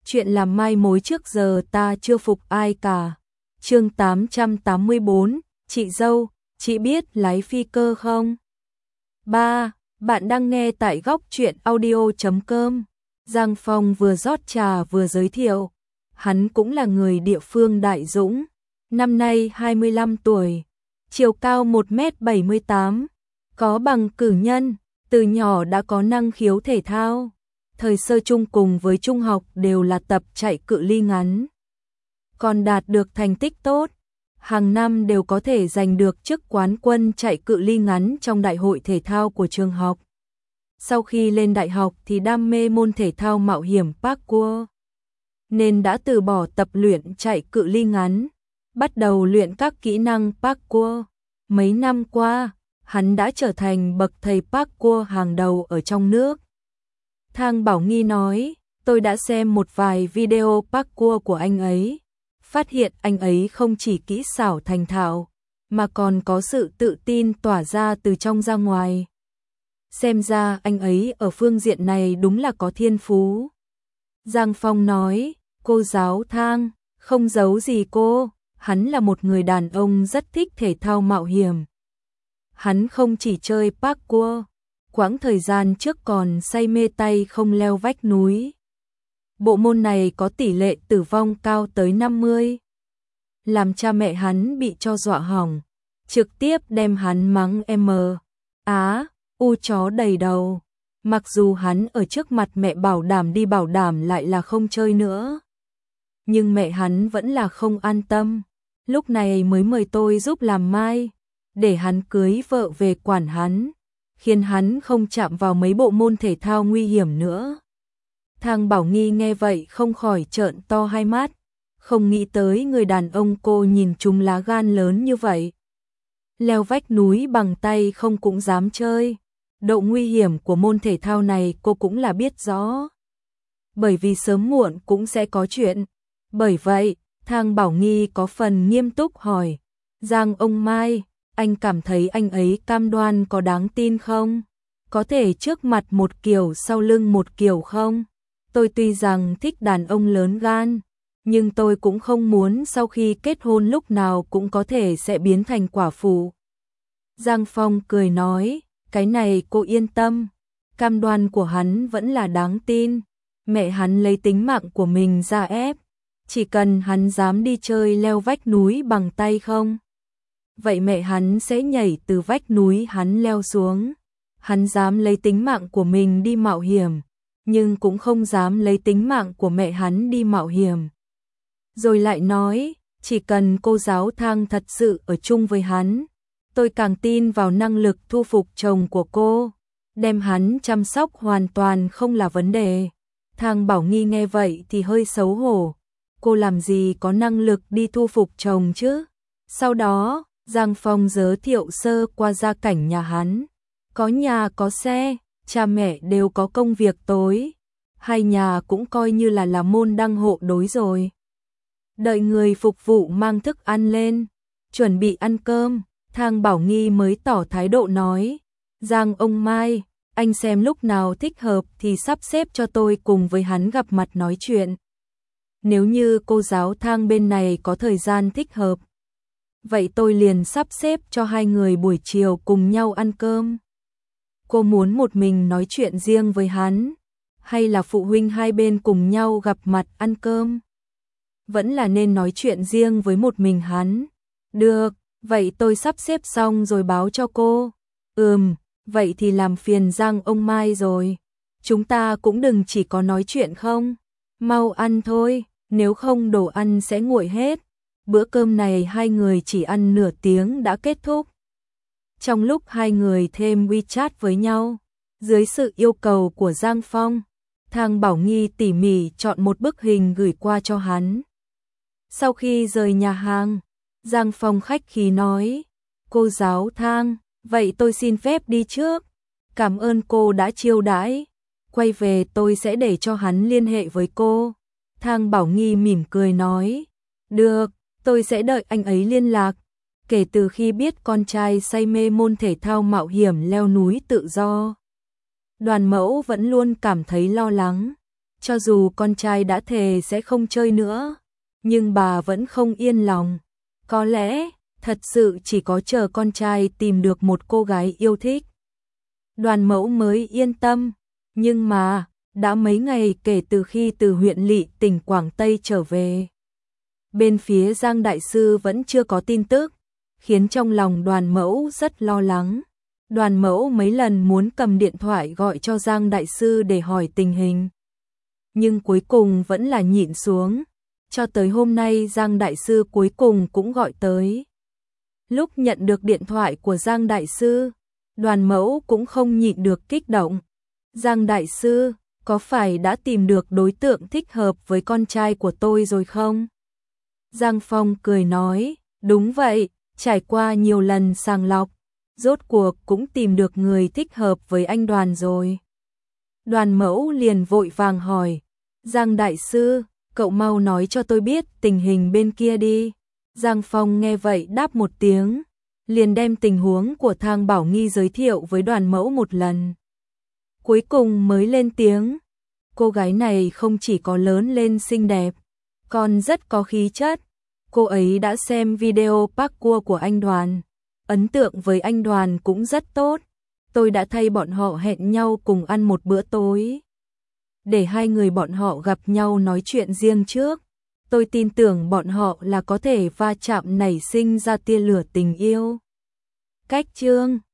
chuyện làm mai mối trước giờ ta chưa phục ai cả. Chương 884, chị dâu, chị biết lái phi cơ không? 3. Bạn đang nghe tại góc truyện audio.com. Giang Phong vừa rót trà vừa giới thiệu. Hắn cũng là người địa phương Đại Dũng, năm nay 25 tuổi, chiều cao 1m78, có bằng cử nhân, từ nhỏ đã có năng khiếu thể thao. Thời sơ trung cùng với trung học đều là tập chạy cự ly ngắn. Còn đạt được thành tích tốt, hàng năm đều có thể giành được chức quán quân chạy cự ly ngắn trong đại hội thể thao của trường học. Sau khi lên đại học thì đam mê môn thể thao mạo hiểm parkour, nên đã từ bỏ tập luyện chạy cự ly ngắn, bắt đầu luyện các kỹ năng parkour. Mấy năm qua, hắn đã trở thành bậc thầy parkour hàng đầu ở trong nước. Thang Bảo Nghi nói, tôi đã xem một vài video parkour của anh ấy, phát hiện anh ấy không chỉ kỹ xảo thành thạo, mà còn có sự tự tin tỏa ra từ trong ra ngoài. Xem ra anh ấy ở phương diện này đúng là có thiên phú. Giang Phong nói, cô giáo Thang, không giấu gì cô, hắn là một người đàn ông rất thích thể thao mạo hiểm. Hắn không chỉ chơi parkour, quãng thời gian trước còn say mê tay không leo vách núi. Bộ môn này có tỷ lệ tử vong cao tới 50. Làm cha mẹ hắn bị cho dọa hỏng, trực tiếp đem hắn mắng u chó đầy đầu. Mặc dù hắn ở trước mặt mẹ bảo đảm đi bảo đảm lại là không chơi nữa, nhưng mẹ hắn vẫn là không an tâm. Lúc này mới mời tôi giúp làm mai, để hắn cưới vợ về quản hắn, khiến hắn không chạm vào mấy bộ môn thể thao nguy hiểm nữa. Thang Bảo Nghi nghe vậy không khỏi trợn to hai mắt, không nghĩ tới người đàn ông cô nhìn trúng lá gan lớn như vậy. Leo vách núi bằng tay không cũng dám chơi, độ nguy hiểm của môn thể thao này cô cũng là biết rõ. Bởi vì sớm muộn cũng sẽ có chuyện. Bởi vậy, Thang Bảo Nghi có phần nghiêm túc hỏi, Giang ông Mai, anh cảm thấy anh ấy cam đoan có đáng tin không? Có thể trước mặt một kiểu sau lưng một kiểu không? Tôi tuy rằng thích đàn ông lớn gan, nhưng tôi cũng không muốn sau khi kết hôn lúc nào cũng có thể sẽ biến thành quả phụ. Giang Phong cười nói, cái này cô yên tâm, cam đoan của hắn vẫn là đáng tin. Mẹ hắn lấy tính mạng của mình ra ép, chỉ cần hắn dám đi chơi leo vách núi bằng tay không, vậy mẹ hắn sẽ nhảy từ vách núi hắn leo xuống. Hắn dám lấy tính mạng của mình đi mạo hiểm, nhưng cũng không dám lấy tính mạng của mẹ hắn đi mạo hiểm. Rồi lại nói, chỉ cần cô giáo Thang thật sự ở chung với hắn, tôi càng tin vào năng lực thu phục chồng của cô, đem hắn chăm sóc hoàn toàn không là vấn đề. Thang Bảo Nghi nghe vậy thì hơi xấu hổ, cô làm gì có năng lực đi thu phục chồng chứ? Sau đó, Giang Phong giới thiệu sơ qua gia cảnh nhà hắn, có nhà có xe, cha mẹ đều có công việc tối, hai nhà cũng coi như là môn đăng hộ đối rồi. Đợi người phục vụ mang thức ăn lên, chuẩn bị ăn cơm, Thang Bảo Nghi mới tỏ thái độ nói, Giang ông Mai, anh xem lúc nào thích hợp thì sắp xếp cho tôi cùng với hắn gặp mặt nói chuyện. Nếu như cô giáo Thang bên này có thời gian thích hợp, vậy tôi liền sắp xếp cho hai người buổi chiều cùng nhau ăn cơm. Cô muốn một mình nói chuyện riêng với hắn, hay là phụ huynh hai bên cùng nhau gặp mặt ăn cơm? Vẫn là nên nói chuyện riêng với một mình hắn. Được, vậy tôi sắp xếp xong rồi báo cho cô. Vậy thì làm phiền Giang ông Mai rồi. Chúng ta cũng đừng chỉ có nói chuyện không. Mau ăn thôi, nếu không đồ ăn sẽ nguội hết. Bữa cơm này hai người chỉ ăn nửa tiếng đã kết thúc. Trong lúc hai người thêm WeChat với nhau, dưới sự yêu cầu của Giang Phong, Thang Bảo Nghi tỉ mỉ chọn một bức hình gửi qua cho hắn. Sau khi rời nhà hàng, Giang Phong khách khí nói, cô giáo Thang, vậy tôi xin phép đi trước. Cảm ơn cô đã chiêu đãi. Quay về tôi sẽ để cho hắn liên hệ với cô. Thang Bảo Nghi mỉm cười nói, được, tôi sẽ đợi anh ấy liên lạc. Kể từ khi biết con trai say mê môn thể thao mạo hiểm leo núi tự do, Đoàn Mẫu vẫn luôn cảm thấy lo lắng. Cho dù con trai đã thề sẽ không chơi nữa, nhưng bà vẫn không yên lòng. Có lẽ, thật sự chỉ có chờ con trai tìm được một cô gái yêu thích, Đoàn Mẫu mới yên tâm. Nhưng mà, đã mấy ngày kể từ khi từ huyện Lỵ tỉnh Quảng Tây trở về, bên phía Giang Đại Sư vẫn chưa có tin tức, khiến trong lòng Đoàn Mẫu rất lo lắng. Đoàn Mẫu mấy lần muốn cầm điện thoại gọi cho Giang Đại Sư để hỏi tình hình, nhưng cuối cùng vẫn là nhịn xuống. Cho tới hôm nay Giang Đại Sư cuối cùng cũng gọi tới. Lúc nhận được điện thoại của Giang Đại Sư, Đoàn Mẫu cũng không nhịn được kích động. Giang Đại Sư, có phải đã tìm được đối tượng thích hợp với con trai của tôi rồi không? Giang Phong cười nói, đúng vậy, trải qua nhiều lần sàng lọc, rốt cuộc cũng tìm được người thích hợp với anh Đoàn rồi. Đoàn Mẫu liền vội vàng hỏi, Giang Đại Sư, cậu mau nói cho tôi biết tình hình bên kia đi. Giang Phong nghe vậy đáp một tiếng, liền đem tình huống của Thang Bảo Nghi giới thiệu với Đoàn Mẫu một lần. Cuối cùng mới lên tiếng, cô gái này không chỉ có lớn lên xinh đẹp, còn rất có khí chất. Cô ấy đã xem video parkour của anh Đoàn, ấn tượng với anh Đoàn cũng rất tốt. Tôi đã thay bọn họ hẹn nhau cùng ăn một bữa tối, để hai người bọn họ gặp nhau nói chuyện riêng trước. Tôi tin tưởng bọn họ là có thể va chạm nảy sinh ra tia lửa tình yêu. Cách chương